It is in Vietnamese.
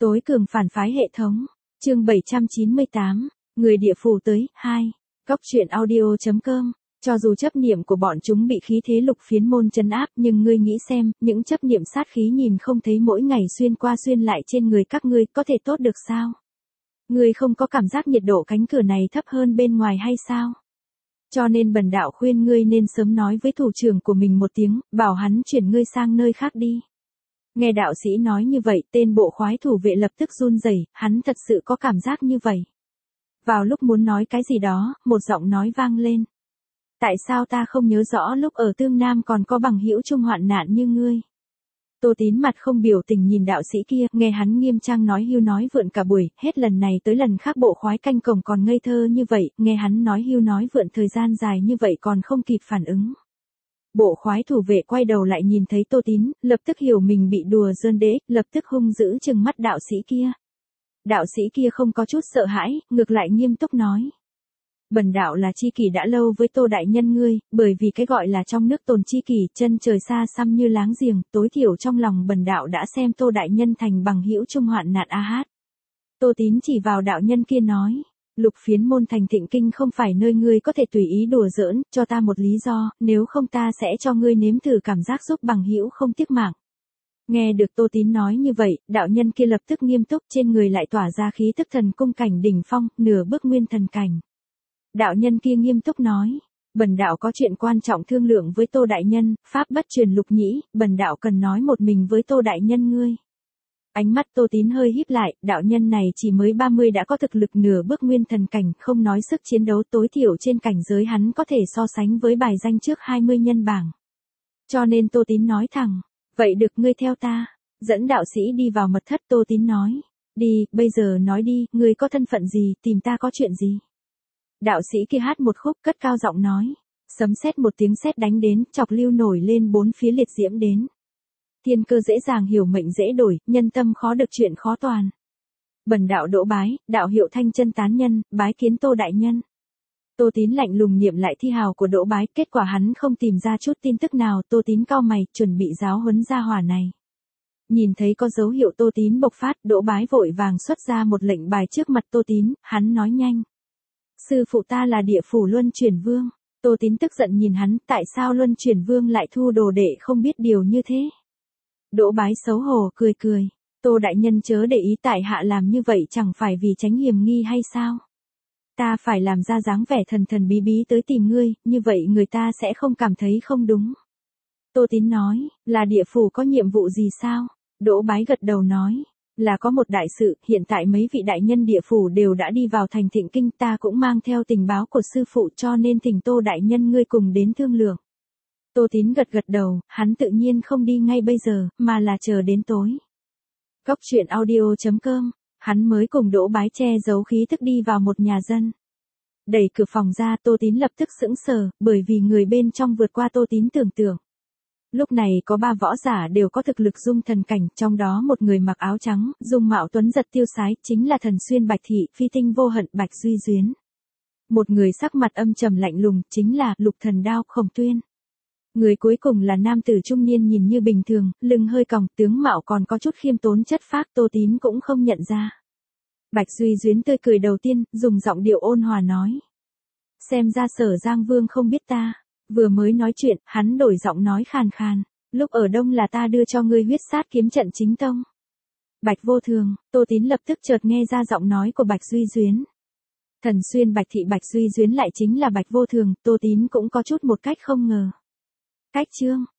Tối cường phản phái hệ thống. Chương 798. Người địa phủ tới. 2. Cóc truyện audio.com. Cho dù chấp niệm của bọn chúng bị khí thế lục phiến môn trấn áp, nhưng ngươi nghĩ xem, những chấp niệm sát khí nhìn không thấy mỗi ngày xuyên qua xuyên lại trên người các ngươi, có thể tốt được sao? Ngươi không có cảm giác nhiệt độ cánh cửa này thấp hơn bên ngoài hay sao? Cho nên bần đạo khuyên ngươi nên sớm nói với thủ trưởng của mình một tiếng, bảo hắn chuyển ngươi sang nơi khác đi. Nghe đạo sĩ nói như vậy, tên bộ khoái thủ vệ lập tức run rẩy, hắn thật sự có cảm giác như vậy. Vào lúc muốn nói cái gì đó, một giọng nói vang lên. Tại sao ta không nhớ rõ lúc ở Tương Nam còn có bằng hữu chung hoạn nạn như ngươi? Tô Tín mặt không biểu tình nhìn đạo sĩ kia, nghe hắn nghiêm trang nói hưu nói vượn cả buổi, hết lần này tới lần khác bộ khoái canh cổng còn ngây thơ như vậy, nghe hắn nói hưu nói vượn thời gian dài như vậy còn không kịp phản ứng. Bộ khoái thủ vệ quay đầu lại nhìn thấy Tô Tín, lập tức hiểu mình bị đùa giỡn đế, lập tức hung dữ trừng mắt đạo sĩ kia. Đạo sĩ kia không có chút sợ hãi, ngược lại nghiêm túc nói. Bần đạo là tri kỷ đã lâu với Tô đại nhân ngươi, bởi vì cái gọi là trong nước tồn tri kỷ, chân trời xa xăm như láng giềng, tối thiểu trong lòng bần đạo đã xem Tô đại nhân thành bằng hữu chung hoạn nạn a hát. Tô Tín chỉ vào đạo nhân kia nói, lục phiến môn thành Thịnh Kinh không phải nơi ngươi có thể tùy ý đùa giỡn, cho ta một lý do, nếu không ta sẽ cho ngươi nếm thử cảm giác giúp bằng hữu không tiếc mạng. Nghe được Tô Tín nói như vậy, đạo nhân kia lập tức nghiêm túc, trên người lại tỏa ra khí tức thần cung cảnh đỉnh phong, nửa bước nguyên thần cảnh. Đạo nhân kia nghiêm túc nói, bần đạo có chuyện quan trọng thương lượng với Tô đại nhân, pháp bất truyền lục nhĩ, bần đạo cần nói một mình với Tô đại nhân ngươi. Ánh mắt Tô Tín hơi híp lại, đạo nhân này chỉ mới 30 đã có thực lực nửa bước nguyên thần cảnh, không nói sức chiến đấu tối thiểu trên cảnh giới hắn có thể so sánh với bài danh trước 20 nhân bảng. Cho nên Tô Tín nói thẳng, vậy được ngươi theo ta, dẫn đạo sĩ đi vào mật thất. Tô Tín nói, đi, bây giờ nói đi, ngươi có thân phận gì, tìm ta có chuyện gì. Đạo sĩ kia hát một khúc cất cao giọng nói, sấm sét một tiếng sét đánh đến, chọc lưu nổi lên bốn phía liệt diễm đến. Thiên cơ dễ dàng hiểu mệnh dễ đổi, nhân tâm khó được chuyện khó toàn. Bần đạo Đỗ Bái, đạo hiệu Thanh Chân Tán Nhân, bái kiến Tô đại nhân. Tô Tín lạnh lùng niệm lại thi hào của Đỗ Bái, kết quả hắn không tìm ra chút tin tức nào. Tô Tín cau mày, chuẩn bị giáo huấn gia hỏa này. Nhìn thấy có dấu hiệu Tô Tín bộc phát, Đỗ Bái vội vàng xuất ra một lệnh bài trước mặt Tô Tín, hắn nói nhanh. Sư phụ ta là địa phủ Luân Chuyển Vương. Tô Tín tức giận nhìn hắn, tại sao Luân Chuyển Vương lại thu đồ đệ không biết điều như thế? Đỗ Bái xấu hổ cười cười, Tô đại nhân chớ để ý, tại hạ làm như vậy chẳng phải vì tránh hiểm nghi hay sao? Ta phải làm ra dáng vẻ thần thần bí bí tới tìm ngươi, như vậy người ta sẽ không cảm thấy không đúng. Tô Tín nói, là địa phủ có nhiệm vụ gì sao? Đỗ Bái gật đầu nói, là có một đại sự, hiện tại mấy vị đại nhân địa phủ đều đã đi vào thành Thịnh Kinh, ta cũng mang theo tình báo của sư phụ cho nên thỉnh Tô đại nhân ngươi cùng đến thương lượng. Tô Tín gật gật đầu, hắn tự nhiên không đi ngay bây giờ, mà là chờ đến tối. Cóc truyện audio.com, hắn mới cùng Đỗ Bái che giấu khí thức đi vào một nhà dân. Đẩy cửa phòng ra, Tô Tín lập tức sững sờ, bởi vì người bên trong vượt qua Tô Tín tưởng tượng. Lúc này có 3 võ giả đều có thực lực dung thần cảnh, trong đó một người mặc áo trắng, dung mạo tuấn giật tiêu sái, chính là Thần Xuyên Bạch Thị, phi tinh vô hận Bạch Duy Duyến. Một người sắc mặt âm trầm lạnh lùng, chính là Lục Thần Đao Khổng Tuyên. Người cuối cùng là nam tử trung niên nhìn như bình thường, lưng hơi còng, tướng mạo còn có chút khiêm tốn chất phác, Tô Tín cũng không nhận ra. Bạch Duy Duyến tươi cười đầu tiên, dùng giọng điệu ôn hòa nói. Xem ra Sở Giang Vương không biết ta. Vừa mới nói chuyện, hắn đổi giọng nói khàn khàn. Lúc ở Đông là ta đưa cho ngươi huyết sát kiếm trận chính tông. Bạch Vô Thường, Tô Tín lập tức chợt nghe ra giọng nói của Bạch Duy Duyến. Thần Xuyên Bạch Thị Bạch Duy Duyến lại chính là Bạch Vô Thường, Tô Tín cũng có chút một cách không ngờ. Cách chương,